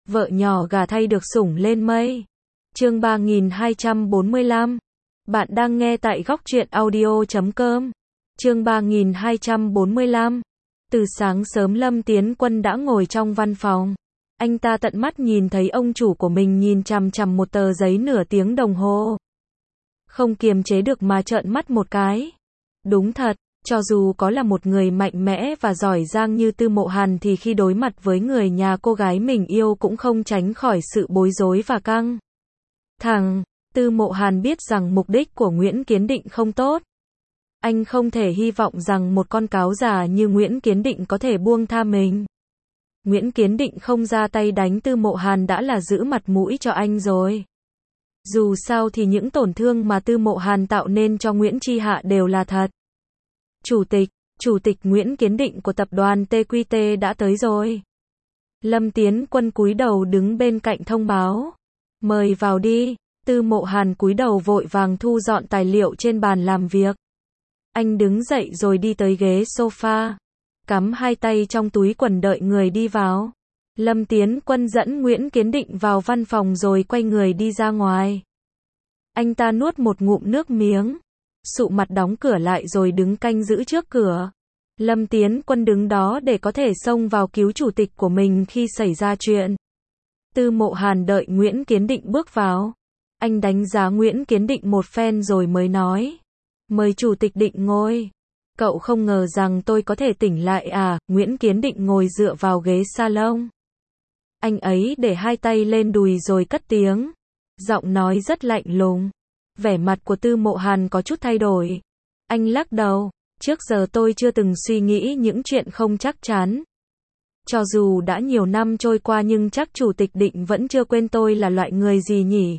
Vợ nhỏ gả thay được sủng lên mây. Chương 3245. Bạn đang nghe tại góc truyện audio.com. Chương 3245. Từ sáng sớm Lâm Tiến Quân đã ngồi trong văn phòng. Anh ta tận mắt nhìn thấy ông chủ của mình nhìn chằm chằm một tờ giấy nửa tiếng đồng hồ. Không kiềm chế được mà trợn mắt một cái. Đúng thật, cho dù có là một người mạnh mẽ và giỏi giang như Tư Mộ Hàn thì khi đối mặt với người nhà cô gái mình yêu cũng không tránh khỏi sự bối rối và căng thẳng. Tư Mộ Hàn biết rằng mục đích của Nguyễn Kiến Định không tốt. Anh không thể hy vọng rằng một con cáo già như Nguyễn Kiến Định có thể buông tha mình. Nguyễn Kiến Định không ra tay đánh Tư Mộ Hàn đã là giữ mặt mũi cho anh rồi. Dù sao thì những tổn thương mà Tư Mộ Hàn tạo nên cho Nguyễn Chi Hạ đều là thật. Chủ tịch Nguyễn Kiến Định của tập đoàn TQT đã tới rồi. Lâm Tiến Quân cúi đầu đứng bên cạnh thông báo. Mời vào đi. Tư Mộ Hàn cúi đầu vội vàng thu dọn tài liệu trên bàn làm việc. Anh đứng dậy rồi đi tới ghế sofa. Cắm hai tay trong túi quần đợi người đi vào. Lâm Tiến Quân dẫn Nguyễn Kiến Định vào văn phòng rồi quay người đi ra ngoài. Anh ta nuốt một ngụm nước miếng. Sụ mặt đóng cửa lại rồi đứng canh giữ trước cửa. Lâm Tiến Quân đứng đó để có thể xông vào cứu chủ tịch của mình khi xảy ra chuyện. Tư Mộ Hàn đợi Nguyễn Kiến Định bước vào. Anh đánh giá Nguyễn Kiến Định một phen rồi mới nói. Mời chủ tịch Định ngồi. Cậu không ngờ rằng tôi có thể tỉnh lại à? Nguyễn Kiến Định ngồi dựa vào ghế salon. Anh ấy để hai tay lên đùi rồi cất tiếng. Giọng nói rất lạnh lùng. Vẻ mặt của Tư Mộ Hàn có chút thay đổi. Anh lắc đầu. Trước giờ tôi chưa từng suy nghĩ những chuyện không chắc chắn. Cho dù đã nhiều năm trôi qua nhưng chắc chủ tịch Định vẫn chưa quên tôi là loại người gì nhỉ?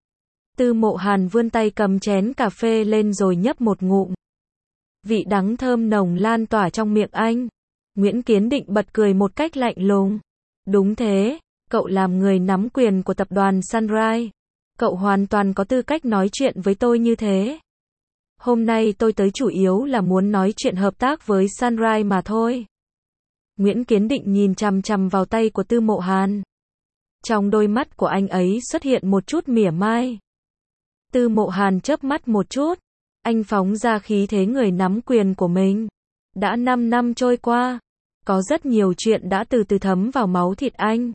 Tư Mộ Hàn vươn tay cầm chén cà phê lên rồi nhấp một ngụm. Vị đắng thơm nồng lan tỏa trong miệng anh. Nguyễn Kiến Định bật cười một cách lạnh lùng. Đúng thế, cậu làm người nắm quyền của tập đoàn Sunrise. Cậu hoàn toàn có tư cách nói chuyện với tôi như thế. Hôm nay tôi tới chủ yếu là muốn nói chuyện hợp tác với Sunrise mà thôi. Nguyễn Kiến Định nhìn chằm chằm vào tay của Tư Mộ Hàn. Trong đôi mắt của anh ấy xuất hiện một chút mỉa mai. Tư Mộ Hàn chớp mắt một chút. Anh phóng ra khí thế người nắm quyền của mình. Đã 5 năm trôi qua. Có rất nhiều chuyện đã từ từ thấm vào máu thịt anh.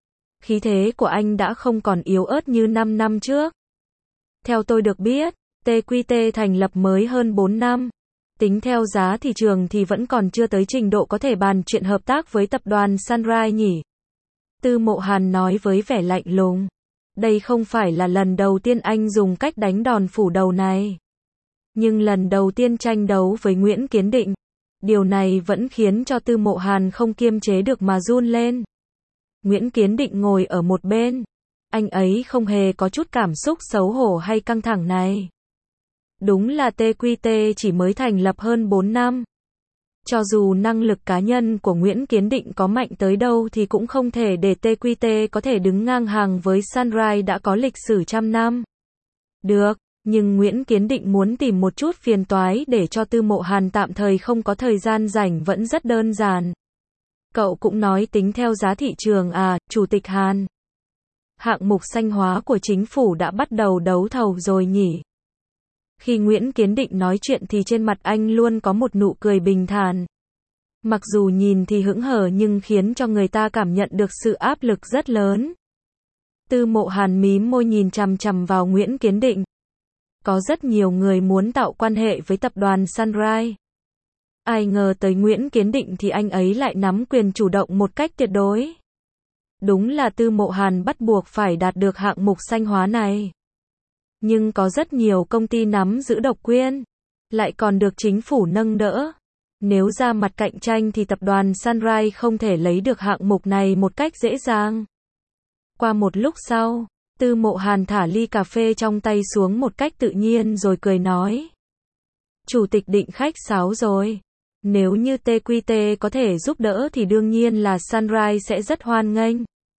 Khí thế của anh đã không còn yếu ớt như 5 năm trước. Theo tôi được biết, TQT thành lập mới hơn 4 năm. Tính theo giá thị trường thì vẫn còn chưa tới trình độ có thể bàn chuyện hợp tác với tập đoàn Sunrise nhỉ? Tư Mộ Hàn nói với vẻ lạnh lùng. Đây không phải là lần đầu tiên anh dùng cách đánh đòn phủ đầu này. Nhưng lần đầu tiên tranh đấu với Nguyễn Kiến Định. Điều này vẫn khiến cho Tư Mộ Hàn không kiềm chế được mà run lên. Nguyễn Kiến Định ngồi ở một bên. Anh ấy không hề có chút cảm xúc xấu hổ hay căng thẳng này. Đúng là TQT chỉ mới thành lập hơn 4 năm. Cho dù năng lực cá nhân của Nguyễn Kiến Định có mạnh tới đâu thì cũng không thể để TQT có thể đứng ngang hàng với Sunrise đã có lịch sử trăm năm. Được, nhưng Nguyễn Kiến Định muốn tìm một chút phiền toái để cho Tư Mộ Hàn tạm thời không có thời gian rảnh vẫn rất đơn giản. Cậu cũng nói tính theo giá thị trường à, Chủ tịch Hàn. Hạng mục xanh hóa của chính phủ đã bắt đầu đấu thầu rồi nhỉ? Khi Nguyễn Kiến Định nói chuyện thì trên mặt anh luôn có một nụ cười bình thản. Mặc dù nhìn thì hững hờ nhưng khiến cho người ta cảm nhận được sự áp lực rất lớn. Tư Mộ Hàn mím môi nhìn chằm chằm vào Nguyễn Kiến Định. Có rất nhiều người muốn tạo quan hệ với tập đoàn Sunrise. Ai ngờ tới Nguyễn Kiến Định thì anh ấy lại nắm quyền chủ động một cách tuyệt đối. Đúng là Tư Mộ Hàn bắt buộc phải đạt được hạng mục xanh hóa này. Nhưng có rất nhiều công ty nắm giữ độc quyền, lại còn được chính phủ nâng đỡ. Nếu ra mặt cạnh tranh thì tập đoàn Sunrise không thể lấy được hạng mục này một cách dễ dàng. Qua một lúc sau, Tư Mộ Hàn thả ly cà phê trong tay xuống một cách tự nhiên rồi cười nói. Chủ tịch Định khách sáo rồi. Nếu như TQT có thể giúp đỡ thì đương nhiên là Sunrise sẽ rất hoan nghênh.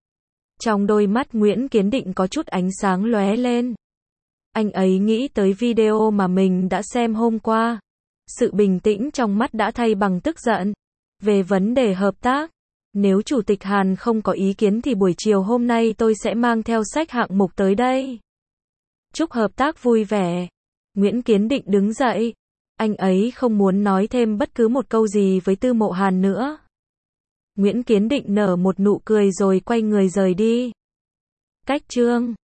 Trong đôi mắt Nguyễn Kiến Định có chút ánh sáng lóe lên. Anh ấy nghĩ tới video mà mình đã xem hôm qua. Sự bình tĩnh trong mắt đã thay bằng tức giận. Về vấn đề hợp tác, Nếu Chủ tịch Hàn không có ý kiến thì buổi chiều hôm nay tôi sẽ mang theo sách hạng mục tới đây. Chúc hợp tác vui vẻ. Nguyễn Kiến Định đứng dậy. Anh ấy không muốn nói thêm bất cứ một câu gì với Tư Mộ Hàn nữa. Nguyễn Kiến Định nở một nụ cười rồi quay người rời đi. Cách chương